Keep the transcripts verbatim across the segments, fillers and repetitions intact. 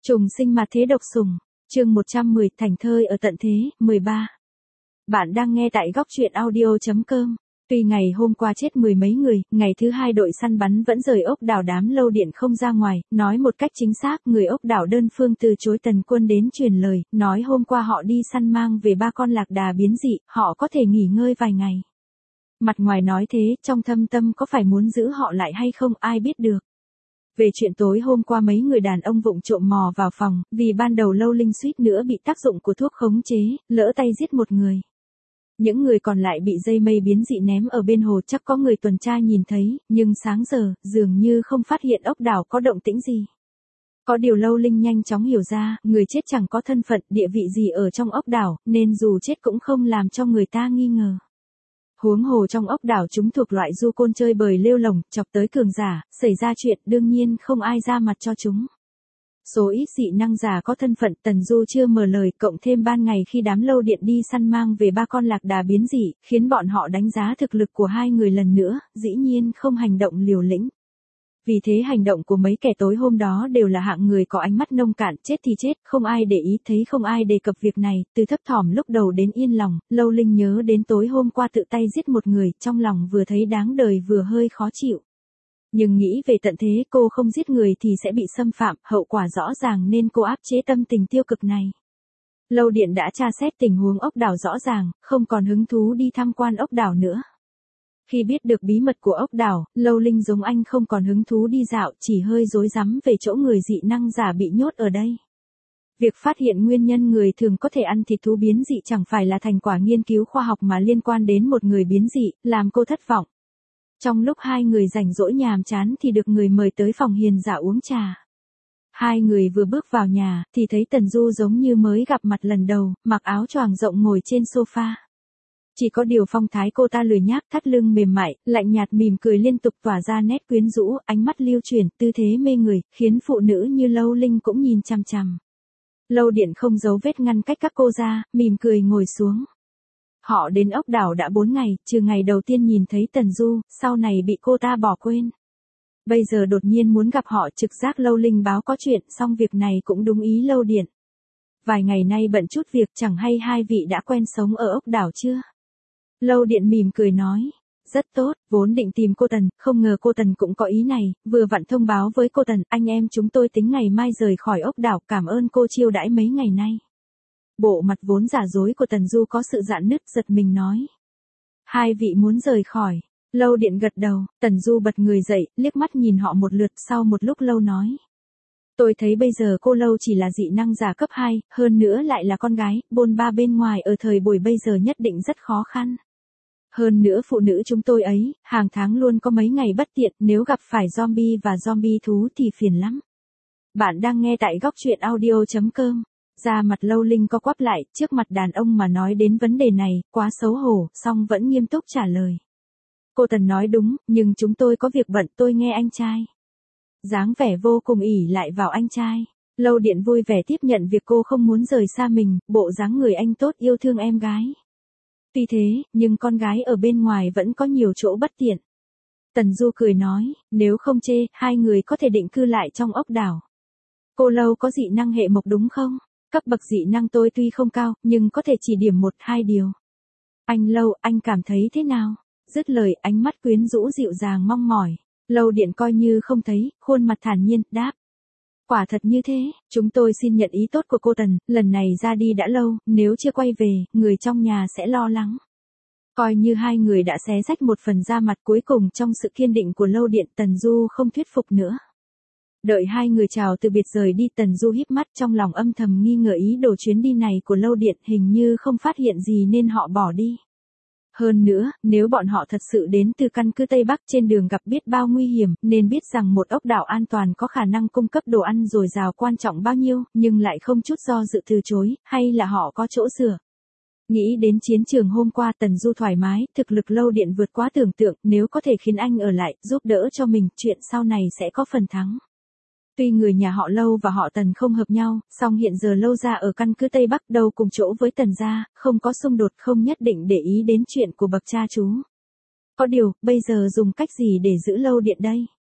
Trùng sinh mà thế độc sủng, chương một trăm mười, thành thơi ở tận thế, mười ba. Bạn đang nghe tại góc truyện audio chấm com. Tuy ngày hôm qua chết mười mấy người, ngày thứ hai đội săn bắn vẫn rời ốc đảo đám lâu điện không ra ngoài, nói một cách chính xác người ốc đảo đơn phương từ chối Tần Quân đến truyền lời, nói hôm qua họ đi săn mang về ba con lạc đà biến dị, họ có thể nghỉ ngơi vài ngày. Mặt ngoài nói thế, trong thâm tâm có phải muốn giữ họ lại hay không ai biết được. Về chuyện tối hôm qua mấy người đàn ông vụng trộm mò vào phòng, vì ban đầu Lâu Linh suýt nữa bị tác dụng của thuốc khống chế, lỡ tay giết một người. Những người còn lại bị dây mây biến dị ném ở bên hồ, chắc có người tuần tra nhìn thấy, nhưng sáng giờ, dường như không phát hiện ốc đảo có động tĩnh gì. Có điều Lâu Linh nhanh chóng hiểu ra, người chết chẳng có thân phận, địa vị gì ở trong ốc đảo, nên dù chết cũng không làm cho người ta nghi ngờ. Huống hồ trong ốc đảo chúng thuộc loại du côn chơi bời lêu lồng, chọc tới cường giả, xảy ra chuyện đương nhiên không ai ra mặt cho chúng. Số ít dị năng giả có thân phận Tần Du chưa mở lời, cộng thêm ban ngày khi đám lâu điện đi săn mang về ba con lạc đà biến dị, khiến bọn họ đánh giá thực lực của hai người lần nữa, dĩ nhiên không hành động liều lĩnh. Vì thế hành động của mấy kẻ tối hôm đó đều là hạng người có ánh mắt nông cạn, chết thì chết, không ai để ý, thấy không ai đề cập việc này, từ thấp thỏm lúc đầu đến yên lòng, Lâu Linh nhớ đến tối hôm qua tự tay giết một người, trong lòng vừa thấy đáng đời vừa hơi khó chịu. Nhưng nghĩ về tận thế cô không giết người thì sẽ bị xâm phạm, hậu quả rõ ràng nên cô áp chế tâm tình tiêu cực này. Lâu Điện đã tra xét tình huống ốc đảo rõ ràng, không còn hứng thú đi tham quan ốc đảo nữa. Khi biết được bí mật của ốc đảo, Lâu Linh giống anh không còn hứng thú đi dạo, chỉ hơi rối rắm về chỗ người dị năng giả bị nhốt ở đây. Việc phát hiện nguyên nhân người thường có thể ăn thịt thú biến dị chẳng phải là thành quả nghiên cứu khoa học mà liên quan đến một người biến dị, làm cô thất vọng. Trong lúc hai người rảnh rỗi nhàm chán thì được người mời tới phòng hiền giả uống trà. Hai người vừa bước vào nhà, thì thấy Tần Du giống như mới gặp mặt lần đầu, mặc áo choàng rộng ngồi trên sofa. Chỉ có điều phong thái cô ta lười nhác, thắt lưng mềm mại, lạnh nhạt mỉm cười liên tục tỏa ra nét quyến rũ, ánh mắt lưu chuyển, tư thế mê người, khiến phụ nữ như Lâu Linh cũng nhìn chằm chằm. Lâu Điện không giấu vết ngăn cách các cô ra, mỉm cười ngồi xuống. Họ đến ốc đảo đã bốn ngày, trừ ngày đầu tiên nhìn thấy Tần Du, sau này bị cô ta bỏ quên. Bây giờ đột nhiên muốn gặp họ, trực giác Lâu Linh báo có chuyện, xong việc này cũng đúng ý Lâu Điện. Vài ngày nay bận chút việc, chẳng hay hai vị đã quen sống ở ốc đảo chưa? Lâu Điện mỉm cười nói, rất tốt, vốn định tìm cô Tần, không ngờ cô Tần cũng có ý này, vừa vặn thông báo với cô Tần, anh em chúng tôi tính ngày mai rời khỏi ốc đảo, cảm ơn cô chiêu đãi mấy ngày nay. Bộ mặt vốn giả dối của Tần Du có sự rạn nứt, giật mình nói. Hai vị muốn rời khỏi. Lâu Điện gật đầu, Tần Du bật người dậy, liếc mắt nhìn họ một lượt, sau một lúc lâu nói. Tôi thấy bây giờ cô Lâu chỉ là dị năng giả cấp hai, hơn nữa lại là con gái, bôn ba bên ngoài ở thời buổi bây giờ nhất định rất khó khăn. Hơn nữa phụ nữ chúng tôi ấy, hàng tháng luôn có mấy ngày bất tiện, nếu gặp phải zombie và zombie thú thì phiền lắm. Bạn đang nghe tại góc truyện audio chấm com. Da mặt Lâu Linh co quắp lại, trước mặt đàn ông mà nói đến vấn đề này, quá xấu hổ, song vẫn nghiêm túc trả lời. Cô Tần nói đúng, nhưng chúng tôi có việc bận, tôi nghe anh trai. Dáng vẻ vô cùng ỷ lại vào anh trai. Lâu Điện vui vẻ tiếp nhận việc cô không muốn rời xa mình, bộ dáng người anh tốt yêu thương em gái. Tuy thế, nhưng con gái ở bên ngoài vẫn có nhiều chỗ bất tiện. Tần Du cười nói, nếu không chê, hai người có thể định cư lại trong ốc đảo. Cô Lâu có dị năng hệ mộc đúng không? Cấp bậc dị năng tôi tuy không cao, nhưng có thể chỉ điểm một hai điều. Anh Lâu, anh cảm thấy thế nào? Dứt lời, ánh mắt quyến rũ dịu dàng mong mỏi. Lâu Điện coi như không thấy, khuôn mặt thản nhiên, đáp. Quả thật như thế, chúng tôi xin nhận ý tốt của cô Tần, lần này ra đi đã lâu, nếu chưa quay về, người trong nhà sẽ lo lắng. Coi như hai người đã xé rách một phần da mặt, cuối cùng trong sự kiên định của Lâu Điện, Tần Du không thuyết phục nữa. Đợi hai người chào từ biệt rời đi, Tần Du híp mắt, trong lòng âm thầm nghi ngờ ý đồ chuyến đi này của Lâu Điện, hình như không phát hiện gì nên họ bỏ đi. Hơn nữa, nếu bọn họ thật sự đến từ căn cứ Tây Bắc, trên đường gặp biết bao nguy hiểm, nên biết rằng một ốc đảo an toàn có khả năng cung cấp đồ ăn dồi dào quan trọng bao nhiêu, nhưng lại không chút do dự từ chối, hay là họ có chỗ sửa. Nghĩ đến chiến trường hôm qua, Tần Du thoải mái, thực lực Lâu Điện vượt quá tưởng tượng, nếu có thể khiến anh ở lại, giúp đỡ cho mình, chuyện sau này sẽ có phần thắng. Tuy người nhà họ Lâu và họ Tần không hợp nhau, song hiện giờ Lâu gia ở căn cứ Tây Bắc đâu cùng chỗ với Tần gia, không có xung đột, không nhất định để ý đến chuyện của bậc cha chú. Có điều, bây giờ dùng cách gì để giữ Lâu Điện đây?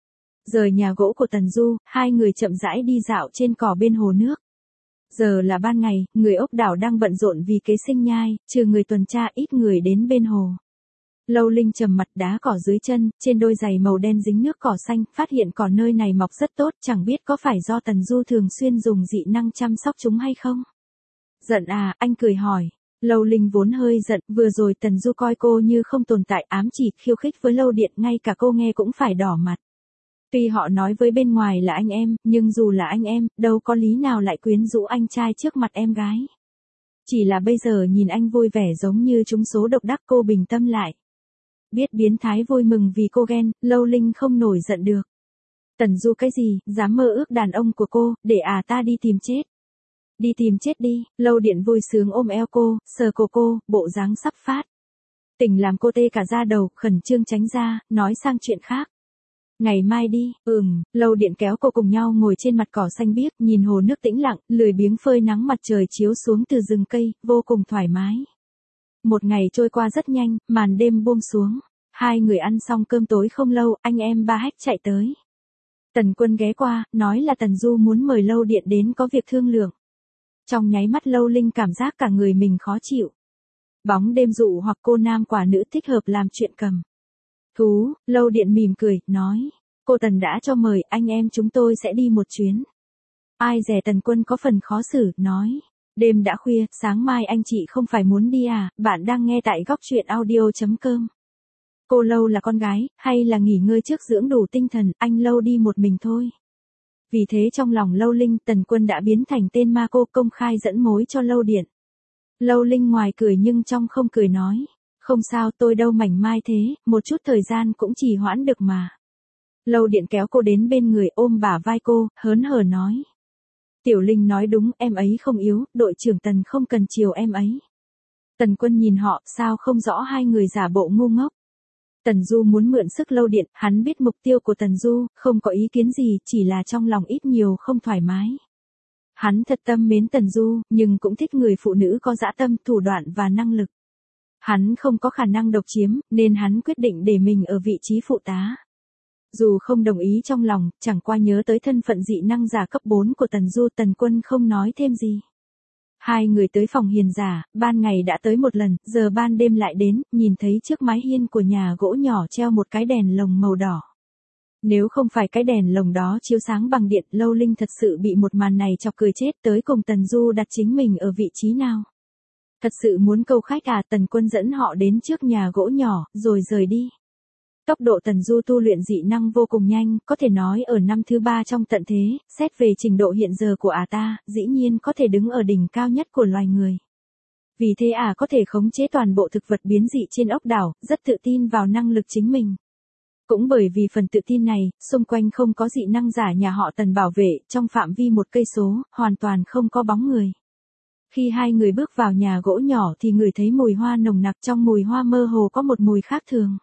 Rời nhà gỗ của Tần Du, hai người chậm rãi đi dạo trên cỏ bên hồ nước. Giờ là ban ngày, người ốc đảo đang bận rộn vì kế sinh nhai, trừ người tuần tra ít người đến bên hồ. Lâu Linh trầm mặt đá cỏ dưới chân, trên đôi giày màu đen dính nước cỏ xanh, phát hiện cỏ nơi này mọc rất tốt, chẳng biết có phải do Tần Du thường xuyên dùng dị năng chăm sóc chúng hay không? Giận à, anh cười hỏi. Lâu Linh vốn hơi giận, vừa rồi Tần Du coi cô như không tồn tại, ám chỉ khiêu khích với Lâu Điện, ngay cả cô nghe cũng phải đỏ mặt. Tuy họ nói với bên ngoài là anh em, nhưng dù là anh em, đâu có lý nào lại quyến rũ anh trai trước mặt em gái. Chỉ là bây giờ nhìn anh vui vẻ giống như trúng số độc đắc, cô bình tâm lại. Biết biến thái vui mừng vì cô ghen, Lâu Linh không nổi giận được. Tần Du cái gì, dám mơ ước đàn ông của cô, để à ta đi tìm chết. Đi tìm chết đi, Lâu Điện vui sướng ôm eo cô, sờ cổ cô, bộ dáng sắp phát. Tỉnh làm cô tê cả da đầu, khẩn trương tránh ra, nói sang chuyện khác. Ngày mai đi, ừm, Lâu Điện kéo cô cùng nhau ngồi trên mặt cỏ xanh biếc, nhìn hồ nước tĩnh lặng, lười biếng phơi nắng mặt trời chiếu xuống từ rừng cây, vô cùng thoải mái. Một ngày trôi qua rất nhanh, màn đêm buông xuống. Hai người ăn xong cơm tối không lâu, anh em ba Hách chạy tới. Tần Quân ghé qua, nói là Tần Du muốn mời Lâu Điện đến có việc thương lượng. Trong nháy mắt Lâu Linh cảm giác cả người mình khó chịu. Bóng đêm dụ hoặc cô nam quả nữ thích hợp làm chuyện cầm thú. Lâu Điện mỉm cười, nói. Cô Tần đã cho mời, anh em chúng tôi sẽ đi một chuyến. Ai dè Tần Quân có phần khó xử, nói. Đêm đã khuya, sáng mai anh chị không phải muốn đi à, bạn đang nghe tại góc truyện audio chấm com. Cô Lâu là con gái, hay là nghỉ ngơi trước dưỡng đủ tinh thần, anh Lâu đi một mình thôi. Vì thế trong lòng Lâu Linh, Tần Quân đã biến thành tên ma cô, công khai dẫn mối cho Lâu Điện. Lâu Linh ngoài cười nhưng trong không cười nói. Không sao, tôi đâu mảnh mai thế, một chút thời gian cũng trì hoãn được mà. Lâu Điện kéo cô đến bên người, ôm bả vai cô, hớn hở nói. Tiểu Linh nói đúng, em ấy không yếu, đội trưởng Tần không cần chiều em ấy. Tần Quân nhìn họ, sao không rõ hai người giả bộ ngu ngốc. Tần Du muốn mượn sức Lâu Điện, hắn biết mục tiêu của Tần Du, không có ý kiến gì, chỉ là trong lòng ít nhiều không thoải mái. Hắn thật tâm mến Tần Du, nhưng cũng thích người phụ nữ có dã tâm, thủ đoạn và năng lực. Hắn không có khả năng độc chiếm, nên hắn quyết định để mình ở vị trí phụ tá. Dù không đồng ý trong lòng, chẳng qua nhớ tới thân phận dị năng giả cấp bốn của Tần Du, Tần Quân không nói thêm gì. Hai người tới phòng hiền giả, ban ngày đã tới một lần, giờ ban đêm lại đến, nhìn thấy trước mái hiên của nhà gỗ nhỏ treo một cái đèn lồng màu đỏ. Nếu không phải cái đèn lồng đó chiếu sáng bằng điện, Lâu Linh thật sự bị một màn này chọc cười chết, tới cùng Tần Du đặt chính mình ở vị trí nào. Thật sự muốn câu khách à, Tần Quân dẫn họ đến trước nhà gỗ nhỏ, rồi rời đi. Tốc độ Tần Du tu luyện dị năng vô cùng nhanh, có thể nói ở năm thứ ba trong tận thế, xét về trình độ hiện giờ của ả ta, dĩ nhiên có thể đứng ở đỉnh cao nhất của loài người. Vì thế ả có thể khống chế toàn bộ thực vật biến dị trên ốc đảo, rất tự tin vào năng lực chính mình. Cũng bởi vì phần tự tin này, xung quanh không có dị năng giả nhà họ Tần bảo vệ, trong phạm vi một cây số, hoàn toàn không có bóng người. Khi hai người bước vào nhà gỗ nhỏ thì ngửi thấy mùi hoa nồng nặc, trong mùi hoa mơ hồ có một mùi khác thường.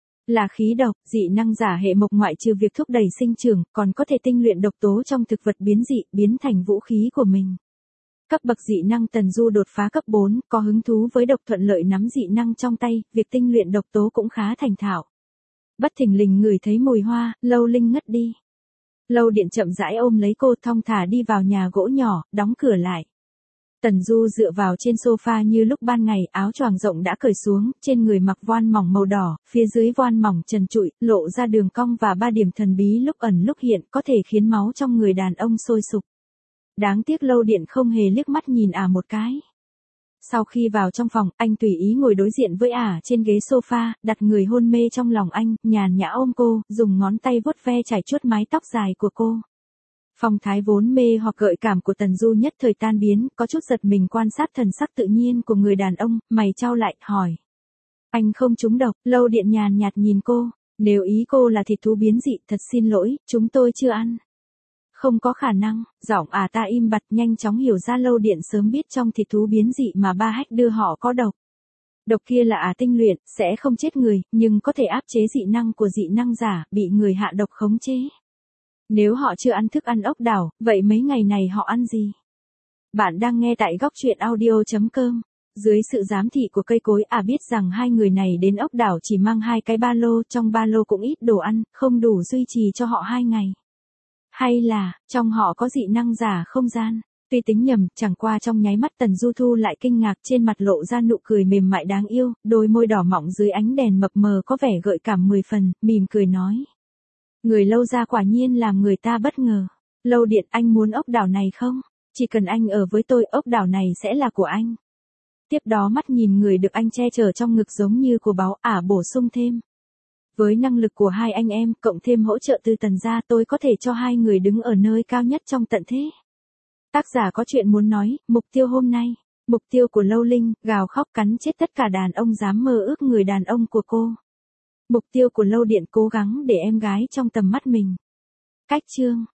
Là khí độc, dị năng giả hệ mộc ngoại trừ việc thúc đẩy sinh trưởng, còn có thể tinh luyện độc tố trong thực vật biến dị, biến thành vũ khí của mình. Cấp bậc dị năng Tần Du đột phá cấp bốn, có hứng thú với độc, thuận lợi nắm dị năng trong tay, việc tinh luyện độc tố cũng khá thành thạo. Bất thình lình ngửi thấy mùi hoa, Lâu Linh ngất đi. Lâu Điện chậm rãi ôm lấy cô, thong thả đi vào nhà gỗ nhỏ, đóng cửa lại. Tần Du dựa vào trên sofa như lúc ban ngày, áo choàng rộng đã cởi xuống, trên người mặc voan mỏng màu đỏ, phía dưới voan mỏng trần trụi, lộ ra đường cong và ba điểm thần bí lúc ẩn lúc hiện, có thể khiến máu trong người đàn ông sôi sục. Đáng tiếc Lâu Điện không hề liếc mắt nhìn ả một cái. Sau khi vào trong phòng, anh tùy ý ngồi đối diện với ả trên ghế sofa, đặt người hôn mê trong lòng anh, nhàn nhã ôm cô, dùng ngón tay vuốt ve chải chuốt mái tóc dài của cô. Phong thái vốn mê hoặc gợi cảm của Tần Du nhất thời tan biến, có chút giật mình quan sát thần sắc tự nhiên của người đàn ông, mày chau lại, hỏi. Anh không trúng độc, Lâu Điện nhàn nhạt nhìn cô, nếu ý cô là thịt thú biến dị, thật xin lỗi, chúng tôi chưa ăn. Không có khả năng, giọng ả ta im bặt, nhanh chóng hiểu ra Lâu Điện sớm biết trong thịt thú biến dị mà ba Hách đưa họ có độc. Độc kia là ả tinh luyện, sẽ không chết người, nhưng có thể áp chế dị năng của dị năng giả, bị người hạ độc khống chế. Nếu họ chưa ăn thức ăn ốc đảo, vậy mấy ngày này họ ăn gì? Bạn đang nghe tại góc truyện audio chấm com. Dưới sự giám thị của cây cối à biết rằng hai người này đến ốc đảo chỉ mang hai cái ba lô, trong ba lô cũng ít đồ ăn, không đủ duy trì cho họ hai ngày. Hay là, trong họ có dị năng giả không gian? Tuy tính nhầm, chẳng qua trong nháy mắt Tần Du Thu lại kinh ngạc, trên mặt lộ ra nụ cười mềm mại đáng yêu, đôi môi đỏ mọng dưới ánh đèn mập mờ có vẻ gợi cảm mười phần, mỉm cười nói. Người Lâu gia quả nhiên làm người ta bất ngờ. Lâu Điện, anh muốn ốc đảo này không? Chỉ cần anh ở với tôi, ốc đảo này sẽ là của anh. Tiếp đó mắt nhìn người được anh che chở trong ngực giống như của báu, ả bổ sung thêm. Với năng lực của hai anh em, cộng thêm hỗ trợ từ Tần gia, tôi có thể cho hai người đứng ở nơi cao nhất trong tận thế. Tác giả có chuyện muốn nói, mục tiêu hôm nay. Mục tiêu của Lâu Linh, gào khóc cắn chết tất cả đàn ông dám mơ ước người đàn ông của cô. Mục tiêu của Lâu Điện, cố gắng để em gái trong tầm mắt mình. Cách chương